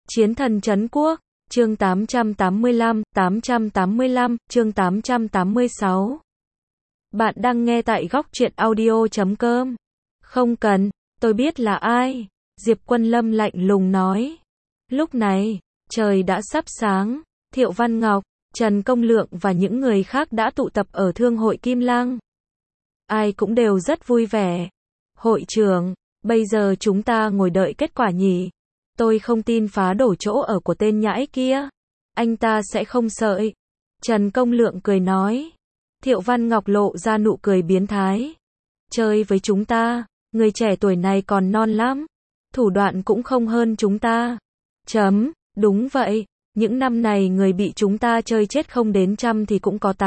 Chiến thần trấn quốc, chương 885, chương 886. Bạn đang nghe tại góc truyện audio.com. Không cần, tôi biết là ai, Diệp Quân Lâm lạnh lùng nói. Lúc này, trời đã sắp sáng, Thiệu Văn Ngọc, Trần Công Lượng và những người khác đã tụ tập ở Thương hội Kim Lăng. Ai cũng đều rất vui vẻ. Hội trưởng, bây giờ chúng ta ngồi đợi kết quả nhỉ? Tôi không tin phá đổ chỗ ở của tên nhãi kia. Anh ta sẽ không sợ. Trần Công Lượng cười nói. Thiệu Văn Ngọc lộ ra nụ cười biến thái. Chơi với chúng ta, người trẻ tuổi này còn non lắm. Thủ đoạn cũng không hơn chúng ta. Đúng vậy, những năm này người bị chúng ta chơi chết không đến 100 thì cũng có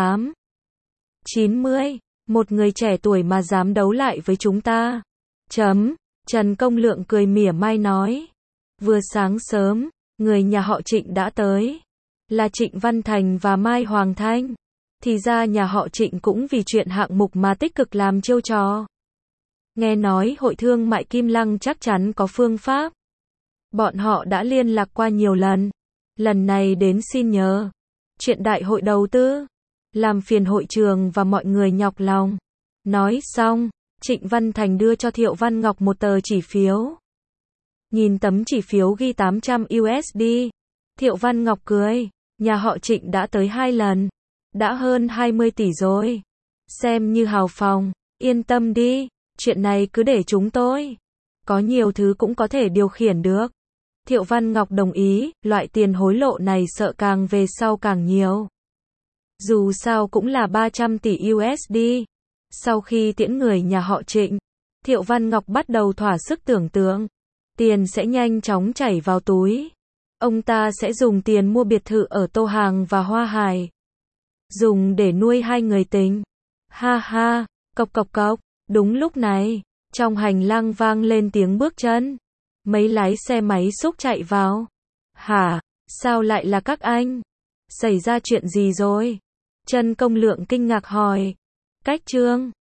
90. Một người trẻ tuổi mà dám đấu lại với chúng ta. Trần Công Lượng cười mỉa mai nói. Vừa sáng sớm, người nhà họ Trịnh đã tới. Là Trịnh Văn Thành và Mai Hoàng Thanh. Thì ra nhà họ Trịnh cũng vì chuyện hạng mục mà tích cực làm chiêu trò. Nghe nói hội thương mại Kim Lăng chắc chắn có phương pháp. Bọn họ đã liên lạc qua nhiều lần. Lần này đến xin nhờ. Chuyện đại hội đầu tư. Làm phiền hội trường và mọi người nhọc lòng. Nói xong, Trịnh Văn Thành đưa cho Thiệu Văn Ngọc một tờ chỉ phiếu. Nhìn tấm chỉ phiếu ghi 800 USD. Thiệu Văn Ngọc cười. Nhà họ Trịnh đã tới 2 lần. Đã hơn 20 tỷ rồi. Xem như hào phóng. Yên tâm đi. Chuyện này cứ để chúng tôi. Có nhiều thứ cũng có thể điều khiển được. Thiệu Văn Ngọc đồng ý. Loại tiền hối lộ này sợ càng về sau càng nhiều. Dù sao cũng là 300 tỷ USD. Sau khi tiễn người nhà họ Trịnh, Thiệu Văn Ngọc bắt đầu thỏa sức tưởng tượng. Tiền sẽ nhanh chóng chảy vào túi. Ông ta sẽ dùng tiền mua biệt thự ở Tô Hàng và Hoa Hải. Dùng để nuôi hai người tình. Ha ha, cộc cộc cộc. Đúng lúc này, trong hành lang vang lên tiếng bước chân. Mấy lái xe máy xúc chạy vào. Hả, sao lại là các anh? Xảy ra chuyện gì rồi? Trần Công Lượng kinh ngạc hỏi. Cách trương,